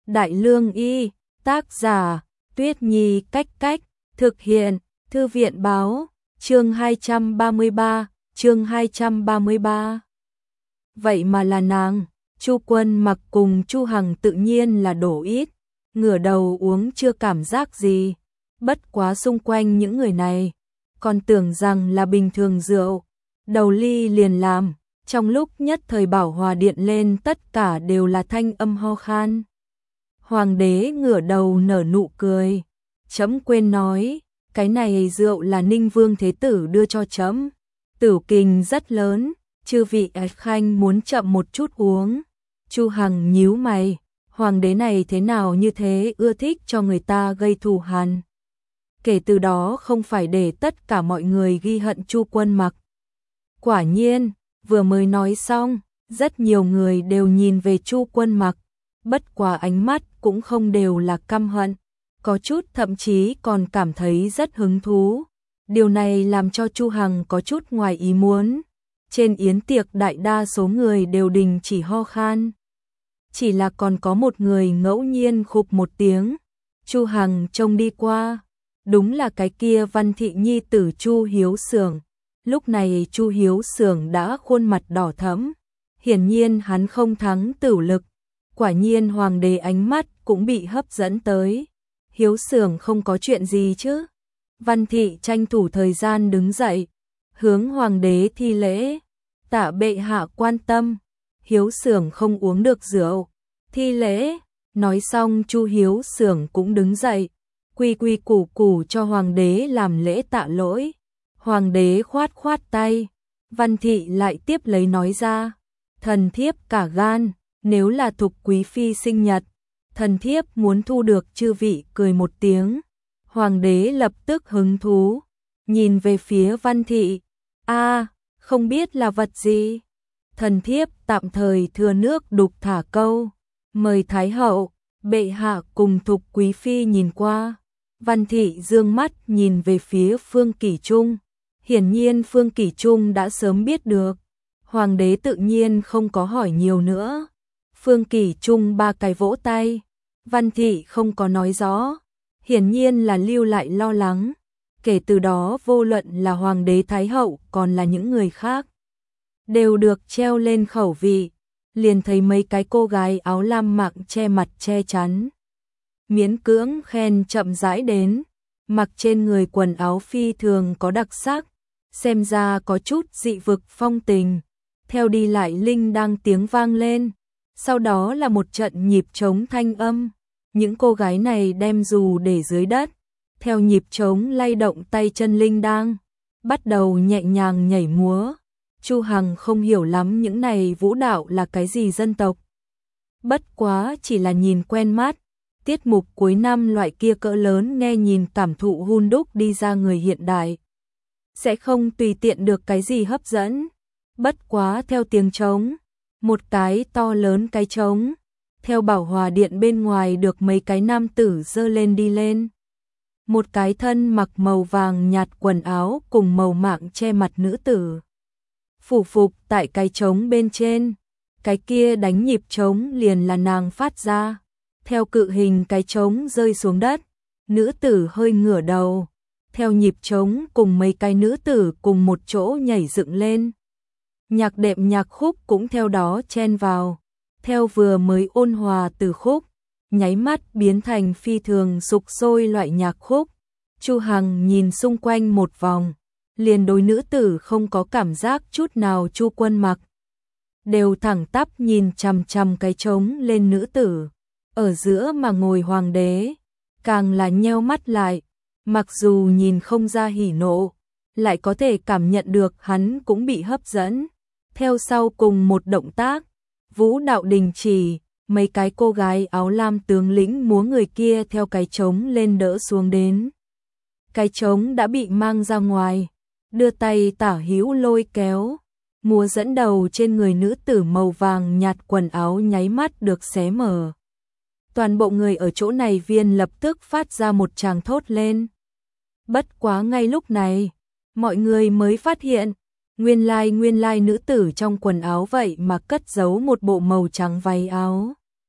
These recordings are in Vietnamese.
Đại Lương Y, tác giả, Tuyết Nhi Cách Cách, thực hiện, Thư viện báo, chương 233. Vậy mà là nàng, Chu Quân Mặc cùng Chu Hằng tự nhiên là đổ ít, ngửa đầu uống chưa cảm giác gì, bất quá xung quanh những người này, còn tưởng rằng là bình thường rượu, đầu ly liền làm, trong lúc nhất thời Bảo Hòa Điện lên tất cả đều là thanh âm ho khan. Hoàng đế ngửa đầu nở nụ cười, trẫm quên nói, cái này rượu là Ninh Vương Thế Tử đưa cho trẫm, tử kình rất lớn, chư vị khanh muốn chậm một chút uống. Chu Hằng nhíu mày, hoàng đế này thế nào như thế ưa thích cho người ta gây thù hằn. Kể từ đó không phải để tất cả mọi người ghi hận Chu Quân Mặc. Quả nhiên, vừa mới nói xong, rất nhiều người đều nhìn về Chu Quân Mặc, bất quá ánh mắt cũng không đều là căm hận, có chút thậm chí còn cảm thấy rất hứng thú. Điều này làm cho Chu Hằng có chút ngoài ý muốn. Trên yến tiệc đại đa số người đều đình chỉ ho khan. Chỉ là còn có một người ngẫu nhiên khục một tiếng. Chu Hằng trông đi qua, đúng là cái kia Văn Thị nhi tử Chu Hiếu Xưởng. Lúc này Chu Hiếu Xưởng đã khuôn mặt đỏ thẫm, hiển nhiên hắn không thắng Tửu Lực. Quả nhiên hoàng đế ánh mắt cũng bị hấp dẫn tới. Hiếu Xưởng không có chuyện gì chứ? Văn Thị tranh thủ thời gian đứng dậy, hướng hoàng đế thi lễ, tạ bệ hạ quan tâm. Hiếu Xưởng không uống được rượu, thi lễ. Nói xong Chu Hiếu Xưởng cũng đứng dậy, quy quy củ củ cho hoàng đế làm lễ tạ lỗi. Hoàng đế khoát khoát tay, Văn Thị lại tiếp lấy nói ra, thần thiếp cả gan, nếu là Thục quý phi sinh nhật, thần thiếp muốn thu được chư vị cười một tiếng. Hoàng đế lập tức hứng thú, nhìn về phía Văn Thị, không biết là vật gì. Thần thiếp tạm thời thừa nước đục thả câu, mời Thái hậu, bệ hạ cùng Thục quý phi nhìn qua. Văn Thị dương mắt nhìn về phía Phương Kỷ Trung, hiển nhiên Phương Kỷ Trung đã sớm biết được. Hoàng đế tự nhiên không có hỏi nhiều nữa. Phương Kỷ Trung ba cái vỗ tay, Văn Thị không có nói rõ, hiển nhiên là lưu lại lo lắng. Kể từ đó vô luận là hoàng đế thái hậu còn là những người khác, đều được treo lên khẩu vị. Liền thấy mấy cái cô gái áo lam mặc che mặt che chắn, miễn cưỡng khen chậm rãi đến, mặc trên người quần áo phi thường có đặc sắc, xem ra có chút dị vực phong tình. Theo đi lại linh đang tiếng vang lên, sau đó là một trận nhịp trống thanh âm. Những cô gái này đem dù để dưới đất, theo nhịp trống lay động tay chân linh đang, bắt đầu nhẹ nhàng nhảy múa. Chu Hằng không hiểu lắm những này vũ đạo là cái gì dân tộc, bất quá chỉ là nhìn quen mắt. Tiết mục cuối năm loại kia cỡ lớn nghe nhìn cảm thụ hun đúc đi ra người hiện đại, sẽ không tùy tiện được cái gì hấp dẫn. Bất quá theo tiếng trống, một cái to lớn cái trống, theo Bảo Hòa Điện bên ngoài được mấy cái nam tử dơ lên đi lên. Một cái thân mặc màu vàng nhạt quần áo cùng màu mạng che mặt nữ tử, phủ phục tại cái trống bên trên. Cái kia đánh nhịp trống liền là nàng phát ra. Theo cự hình cái trống rơi xuống đất, nữ tử hơi ngửa đầu, theo nhịp trống cùng mấy cái nữ tử cùng một chỗ nhảy dựng lên. Nhạc đệm nhạc khúc cũng theo đó chen vào, theo vừa mới ôn hòa từ khúc, nháy mắt biến thành phi thường sục sôi loại nhạc khúc. Chu Hằng nhìn xung quanh một vòng, liền đối nữ tử không có cảm giác chút nào. Chu Quân Mặc đều thẳng tắp nhìn chằm chằm cái trống lên nữ tử. Ở giữa mà ngồi hoàng đế, càng là nheo mắt lại, mặc dù nhìn không ra hỉ nộ, lại có thể cảm nhận được hắn cũng bị hấp dẫn. Theo sau cùng một động tác, vũ đạo đình chỉ, mấy cái cô gái áo lam tướng lĩnh múa người kia theo cái trống lên đỡ xuống đến. Cái trống đã bị mang ra ngoài, đưa tay tả hữu lôi kéo, múa dẫn đầu trên người nữ tử màu vàng nhạt quần áo nháy mắt được xé mở. Toàn bộ người ở chỗ này viên lập tức phát ra một tràng thốt lên. Bất quá ngay lúc này, mọi người mới phát hiện, nguyên lai nữ tử trong quần áo vậy mà cất giấu một bộ màu trắng váy áo.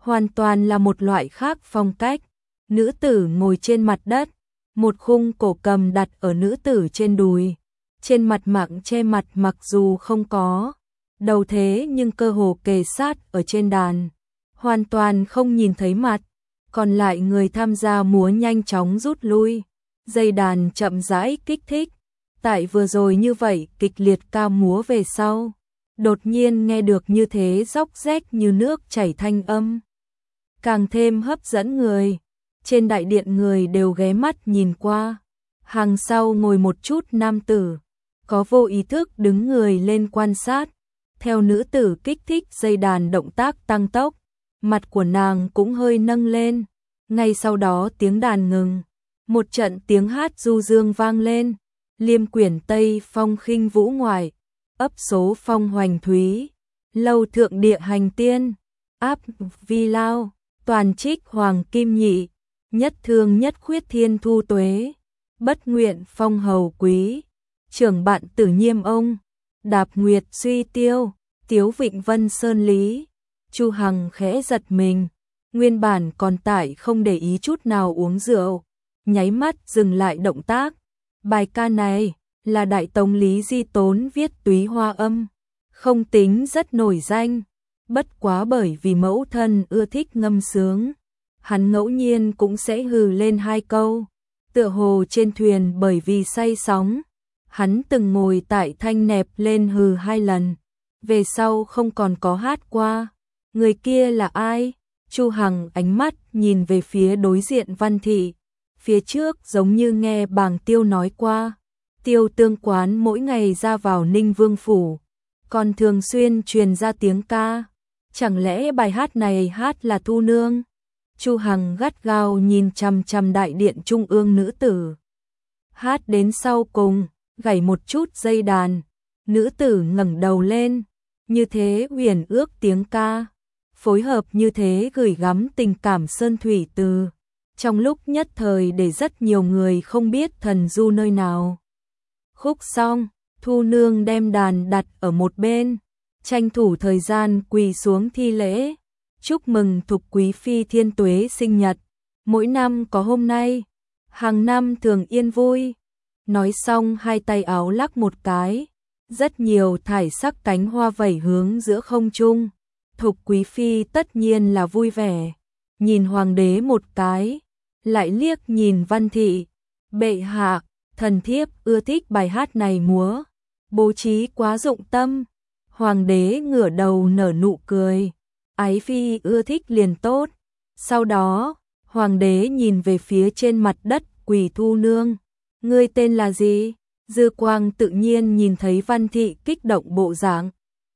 hoàn toàn là một loại khác phong cách. Nữ tử ngồi trên mặt đất, một khung cổ cầm đặt ở nữ tử trên đùi. Trên mặt mạng che mặt mặc dù không có đầu thế nhưng cơ hồ kề sát ở trên đàn, hoàn toàn không nhìn thấy mặt. Còn lại người tham gia múa nhanh chóng rút lui, dây đàn chậm rãi kích thích. Tại vừa rồi như vậy kịch liệt ca múa về sau, đột nhiên nghe được như thế róc rách như nước chảy thanh âm, càng thêm hấp dẫn người. Trên đại điện người đều ghé mắt nhìn qua, hàng sau ngồi một chút nam tử, có vô ý thức đứng người lên quan sát. Theo nữ tử kích thích dây đàn động tác tăng tốc, mặt của nàng cũng hơi nâng lên. Ngay sau đó tiếng đàn ngừng, một trận tiếng hát du dương vang lên. Liêm quyển Tây phong khinh vũ ngoại, ấp số phong hoành thúy, lâu thượng địa hành tiên, áp vi lao, toàn trích hoàng kim nhị, nhất thương nhất khuyết thiên thu tuế, bất nguyện phong hầu quý, trưởng bạn tử nhiêm ông, đạp nguyệt suy tiêu, tiếu vịnh vân sơn lý. Chu Hằng khẽ giật mình, nguyên bản còn tại không để ý chút nào uống rượu, nháy mắt dừng lại động tác. Bài ca này là Đại Tống Lý Di Tốn viết túy hoa âm, không tính rất nổi danh, bất quá bởi vì mẫu thân ưa thích ngâm sướng, hắn ngẫu nhiên cũng sẽ hừ lên hai câu. Tựa hồ trên thuyền bởi vì say sóng, hắn từng ngồi tại thanh nẹp lên hừ hai lần, về sau không còn có hát qua. Người kia là ai? Chu Hằng ánh mắt nhìn về phía đối diện Văn Thị. Phía trước giống như nghe Bàng Tiêu nói qua, Tiêu Tương quán mỗi ngày ra vào Ninh Vương phủ, còn thường xuyên truyền ra tiếng ca. Chẳng lẽ bài hát này hát là Thu Nương? Chu Hằng gắt gao nhìn chằm chằm đại điện trung ương nữ tử. Hát đến sau cùng, gảy một chút dây đàn, nữ tử ngẩng đầu lên, như thế huyền ước tiếng ca, phối hợp như thế gửi gắm tình cảm sơn thủy từ. Trong lúc nhất thời để rất nhiều người không biết thần du nơi nào. Khúc xong, Thu Nương đem đàn đặt ở một bên, tranh thủ thời gian quỳ xuống thi lễ, chúc mừng Thục Quý Phi thiên tuế sinh nhật, mỗi năm có hôm nay, hàng năm thường yên vui. Nói xong hai tay áo lắc một cái, rất nhiều thải sắc cánh hoa vẩy hướng giữa không trung. Thục Quý Phi tất nhiên là vui vẻ, nhìn hoàng đế một cái, lại liếc nhìn Văn Thị. Bệ hạ, thần thiếp ưa thích bài hát này múa, bố trí quá dụng tâm. Hoàng đế ngửa đầu nở nụ cười, ái phi ưa thích liền tốt. Sau đó, hoàng đế nhìn về phía trên mặt đất quỳ Thu Nương. Ngươi tên là gì? Dư quang tự nhiên nhìn thấy Văn Thị kích động bộ dạng.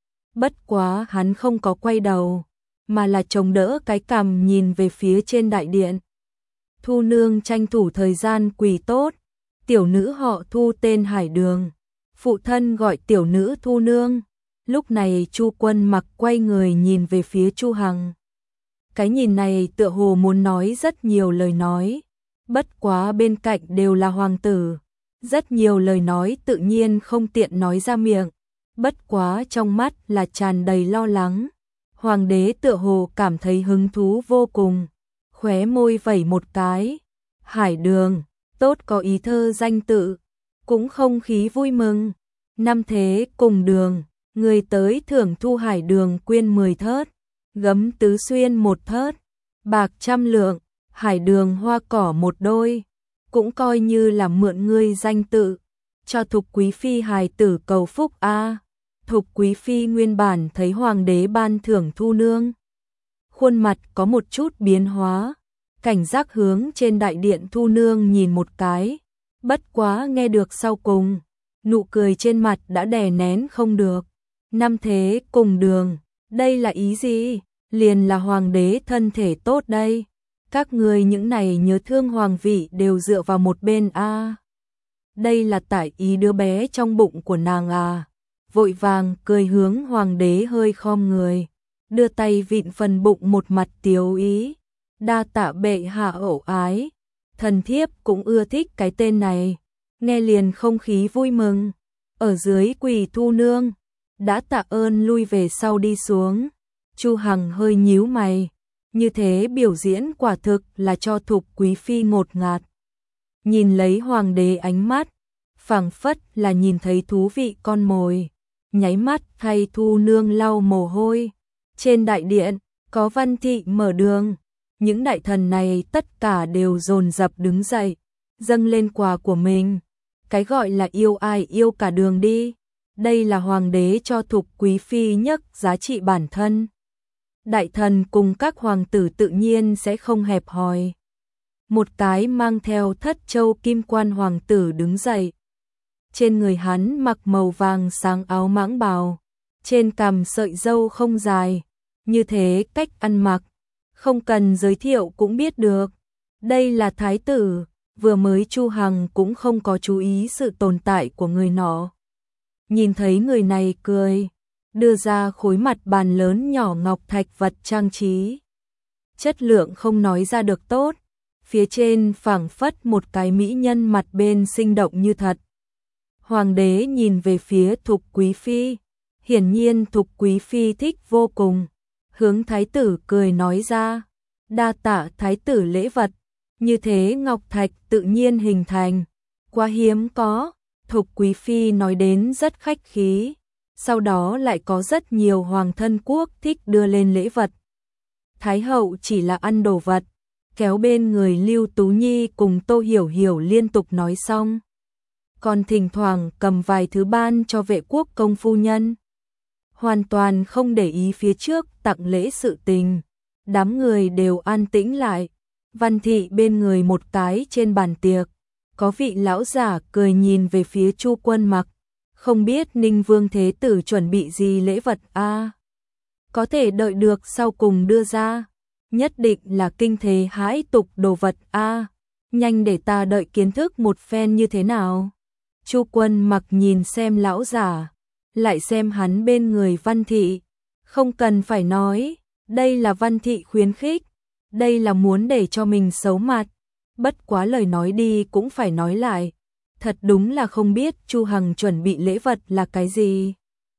Bất quá hắn không có quay đầu, mà là chống đỡ cái cằm nhìn về phía trên đại điện. Thu Nương tranh thủ thời gian quỳ tốt, tiểu nữ họ Thu tên Hải Đường, phụ thân gọi tiểu nữ Thu Nương. Lúc này Chu Quân Mặc quay người nhìn về phía Chu Hằng. Cái nhìn này tựa hồ muốn nói rất nhiều lời nói, bất quá bên cạnh đều là hoàng tử, rất nhiều lời nói tự nhiên không tiện nói ra miệng, bất quá trong mắt là tràn đầy lo lắng. Hoàng đế tựa hồ cảm thấy hứng thú vô cùng, khóe môi vẩy một cái. Hải Đường, tốt có ý thơ danh tự, cũng không khí vui mừng. Năm thế cùng đường, người tới thưởng thu Hải Đường quyên 10 thớt, gấm tứ xuyên 1 thớt, bạc 100 lượng, Hải Đường hoa cỏ 1 đôi, cũng coi như là mượn ngươi danh tự, cho Thục Quý Phi hài tử cầu phúc a. Thục Quý Phi nguyên bản thấy hoàng đế ban thưởng Thu Nương, khuôn mặt có một chút biến hóa, cảnh giác hướng trên đại điện Thu Nương nhìn một cái, bất quá nghe được sau cùng, nụ cười trên mặt đã đè nén không được. Năm thế cùng đường, đây là ý gì? Liền là hoàng đế thân thể tốt đây. Các người những này nhớ thương hoàng vị đều dựa vào một bên a. Đây là tại ý đứa bé trong bụng của nàng à. Vội vàng cười hướng hoàng đế hơi khom người, đưa tay vịn phần bụng một mặt tiếu ý. Đa tạ bệ hạ ẩu ái, thần thiếp cũng ưa thích cái tên này, nghe liền không khí vui mừng. Ở dưới quỳ Thu Nương, đã tạ ơn lui về sau đi xuống. Chu Hằng hơi nhíu mày, Như thế biểu diễn quả thực là cho Thục quý phi ngột ngạt. Nhìn lấy hoàng đế ánh mắt, phảng phất là nhìn thấy thú vị con mồi, nháy mắt thay Thu nương lau mồ hôi. Trên đại điện, có Văn Thị mở đường, những đại thần này tất cả đều dồn dập đứng dậy, dâng lên quà của mình. Cái gọi là yêu ai yêu cả đường đi, đây là hoàng đế cho Thục quý phi nhất giá trị bản thân. Đại thần cùng các hoàng tử tự nhiên sẽ không hẹp hòi. Một cái mang theo thất châu kim quan hoàng tử đứng dậy. Trên người hắn mặc màu vàng sáng áo mãng bào, trên cằm sợi râu không dài, như thế cách ăn mặc, không cần giới thiệu cũng biết được. Đây là thái tử, vừa mới Chu Hằng cũng không có chú ý sự tồn tại của người nọ. Nhìn thấy người này cười, đưa ra khối mặt bàn lớn nhỏ ngọc thạch vật trang trí. Chất lượng không nói ra được tốt, phía trên phảng phất một cái mỹ nhân mặt bên sinh động như thật. Hoàng đế nhìn về phía Thục quý phi, hiển nhiên Thục quý phi thích vô cùng, hướng thái tử cười nói ra, đa tạ thái tử lễ vật, như thế ngọc thạch tự nhiên hình thành, quá hiếm có. Thục quý phi nói đến rất khách khí, sau đó lại có rất nhiều hoàng thân quốc thích đưa lên lễ vật. Thái hậu chỉ là ăn đồ vật, kéo bên người Lưu Tú Nhi cùng Tô Hiểu Hiểu liên tục nói xong. Còn thỉnh thoảng cầm vài thứ ban cho vệ quốc công phu nhân. Hoàn toàn không để ý phía trước tặng lễ sự tình. Đám người đều an tĩnh lại. Văn Thị bên người một cái trên bàn tiệc. Có vị lão giả cười nhìn về phía Chu Quân Mặc. Không biết Ninh Vương Thế Tử chuẩn bị gì lễ vật a? Có thể đợi được sau cùng đưa ra. Nhất định là kinh thế hãi tục đồ vật a. Nhanh để ta đợi kiến thức một phen như thế nào. Chu Quân Mặc nhìn xem lão giả, lại xem hắn bên người Văn Thị. Không cần phải nói, đây là Văn Thị khuyến khích, đây là muốn để cho mình xấu mặt. Bất quá lời nói đi cũng phải nói lại, thật đúng là không biết Chu Hằng chuẩn bị lễ vật là cái gì.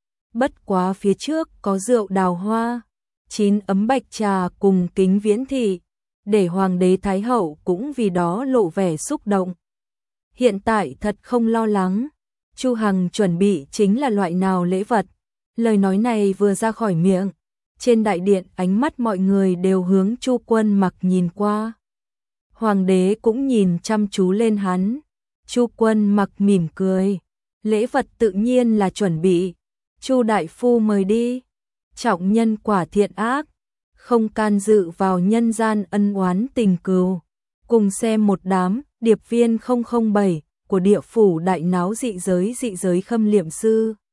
Bất quá phía trước có rượu đào hoa, 9 ấm bạch trà cùng kính viễn thị, để hoàng đế thái hậu cũng vì đó lộ vẻ xúc động. Hiện tại thật không lo lắng, Chu Hằng chuẩn bị chính là loại nào lễ vật. Lời nói này vừa ra khỏi miệng, trên đại điện ánh mắt mọi người đều hướng Chu Quân Mặc nhìn qua. Hoàng đế cũng nhìn chăm chú lên hắn. Chu Quân Mặc mỉm cười, lễ vật tự nhiên là chuẩn bị. Chu đại phu mời đi. Trọng nhân quả thiện ác, không can dự vào nhân gian ân oán tình cừu. Cùng xem một đám điệp viên 007 của địa phủ đại náo dị giới khâm liệm sư.